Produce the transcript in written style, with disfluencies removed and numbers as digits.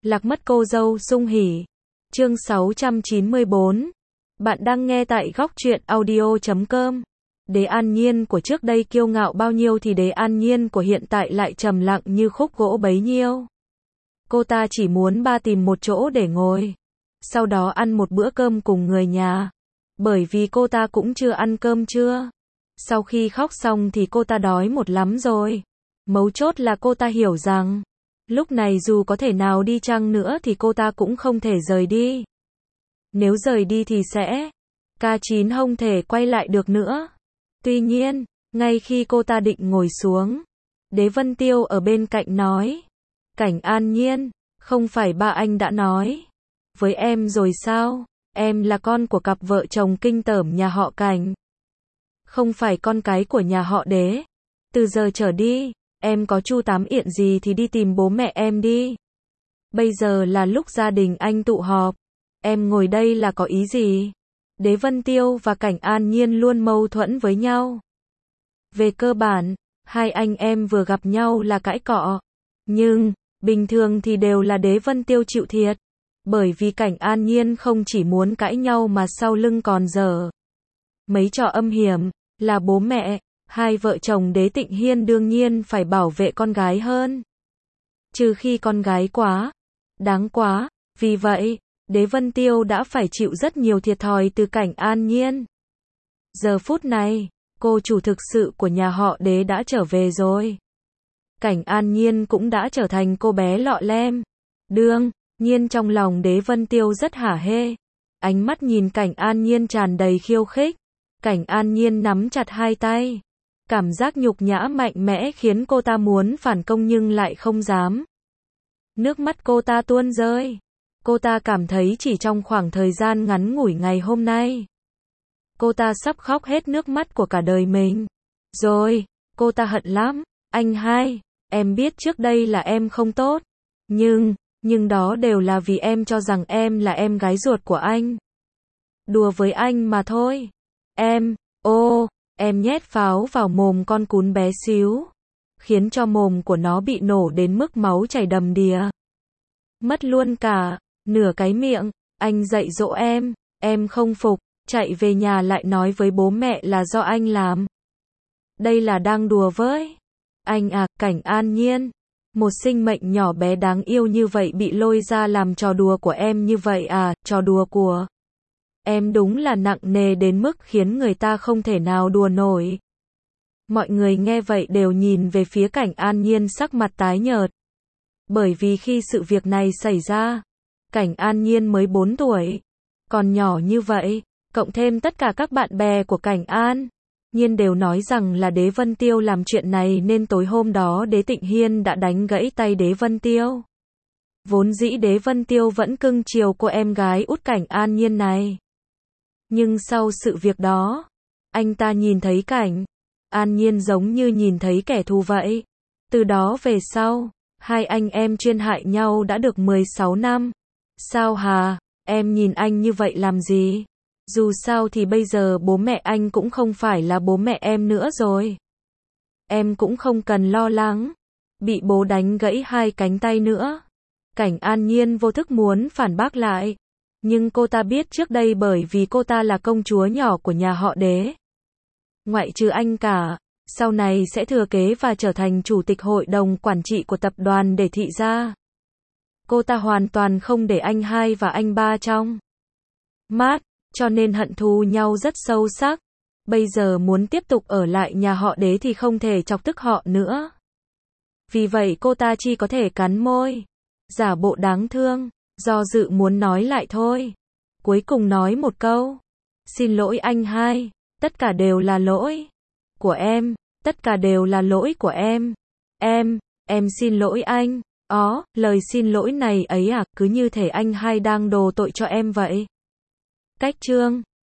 Lạc mất cô dâu sung hỉ. Chương 694. Bạn đang nghe tại góc truyện audio.com. Đế An Nhiên của trước đây kiêu ngạo bao nhiêu thì Đế An Nhiên của hiện tại lại trầm lặng như khúc gỗ bấy nhiêu. Cô ta chỉ muốn tìm một chỗ để ngồi, sau đó ăn một bữa cơm cùng người nhà. Bởi vì cô ta cũng chưa ăn cơm trưa. Sau khi khóc xong thì cô ta đói một lắm rồi. Mấu chốt là cô ta hiểu rằng, lúc này dù có thể nào đi chăng nữa thì cô ta cũng không thể rời đi. Nếu rời đi thì sẽ K9 không thể quay lại được nữa. Tuy nhiên, ngay khi cô ta định ngồi xuống, Đế Vân Tiêu ở bên cạnh nói: Cảnh An Nhiên, không phải ba anh đã nói với em rồi sao? Em là con của cặp vợ chồng kinh tởm nhà họ Cảnh, không phải con cái của nhà họ Đế. Từ giờ trở đi, em có chu tám yện gì thì đi tìm bố mẹ em đi. Bây giờ là lúc gia đình anh tụ họp. Em ngồi đây là có ý gì? Đế Vân Tiêu và Cảnh An Nhiên luôn mâu thuẫn với nhau. Về cơ bản, hai anh em vừa gặp nhau là cãi cọ. Nhưng, bình thường thì đều là Đế Vân Tiêu chịu thiệt. Bởi vì Cảnh An Nhiên không chỉ muốn cãi nhau mà sau lưng còn dở mấy trò âm hiểm. Là bố mẹ, hai vợ chồng Đế Tịnh Hiên đương nhiên phải bảo vệ con gái hơn. Trừ khi con gái quá đáng quá. Vì vậy, Đế Vân Tiêu đã phải chịu rất nhiều thiệt thòi từ Cảnh An Nhiên. Giờ phút này, cô chủ thực sự của nhà họ Đế đã trở về rồi. Cảnh An Nhiên cũng đã trở thành cô bé lọ lem. Đương nhiên trong lòng Đế Vân Tiêu rất hả hê. Ánh mắt nhìn Cảnh An Nhiên tràn đầy khiêu khích. Cảnh An Nhiên nắm chặt hai tay. Cảm giác nhục nhã mạnh mẽ khiến cô ta muốn phản công nhưng lại không dám. Nước mắt cô ta tuôn rơi. Cô ta cảm thấy chỉ trong khoảng thời gian ngắn ngủi ngày hôm nay, cô ta sắp khóc hết nước mắt của cả đời mình. Rồi, cô ta hận lắm. Anh hai, em biết trước đây là em không tốt. Nhưng đó đều là vì em cho rằng em là em gái ruột của anh. Đùa với anh mà thôi. Em nhét pháo vào mồm con cún bé xíu, khiến cho mồm của nó bị nổ đến mức máu chảy đầm đìa. Mất luôn cả nửa cái miệng. Anh dạy dỗ em không phục, chạy về nhà lại nói với bố mẹ là do anh làm. Đây là đang đùa với anh à? Cảnh An Nhiên, một sinh mệnh nhỏ bé đáng yêu như vậy bị lôi ra làm trò đùa của em như vậy à? Trò đùa của em đúng là nặng nề đến mức khiến người ta không thể nào đùa nổi. Mọi người nghe vậy đều nhìn về phía Cảnh An Nhiên sắc mặt tái nhợt. Bởi vì khi sự việc này xảy ra, Cảnh An Nhiên mới 4 tuổi. Còn nhỏ như vậy, cộng thêm tất cả các bạn bè của Cảnh An Nhiên đều nói rằng là Đế Vân Tiêu làm chuyện này nên tối hôm đó Đế Tịnh Hiên đã đánh gãy tay Đế Vân Tiêu. Vốn dĩ Đế Vân Tiêu vẫn cưng chiều cô em gái út Cảnh An Nhiên này. Nhưng sau sự việc đó, anh ta nhìn thấy Cảnh An Nhiên giống như nhìn thấy kẻ thù vậy. Từ đó về sau, hai anh em chuyên hại nhau đã được 16 năm. Sao hà, em nhìn anh như vậy làm gì? Dù sao thì bây giờ bố mẹ anh cũng không phải là bố mẹ em nữa rồi. Em cũng không cần lo lắng bị bố đánh gãy hai cánh tay nữa. Cảnh An Nhiên vô thức muốn phản bác lại. Nhưng cô ta biết trước đây bởi vì cô ta là công chúa nhỏ của nhà họ Đế, ngoại trừ anh cả, sau này sẽ thừa kế và trở thành chủ tịch hội đồng quản trị của tập đoàn Đế Thị gia. Cô ta hoàn toàn không để anh hai và anh ba trong mắt, cho nên hận thù nhau rất sâu sắc. Bây giờ muốn tiếp tục ở lại nhà họ Đế thì không thể chọc tức họ nữa. Vì vậy cô ta chỉ có thể cắn môi, giả bộ đáng thương, do dự muốn nói lại thôi. Cuối cùng nói một câu: Xin lỗi anh hai, tất cả đều là lỗi của em, tất cả đều là lỗi của em. Em xin lỗi anh. Lời xin lỗi này ấy à, cứ như thể anh hai đang đổ tội cho em vậy. Cách chương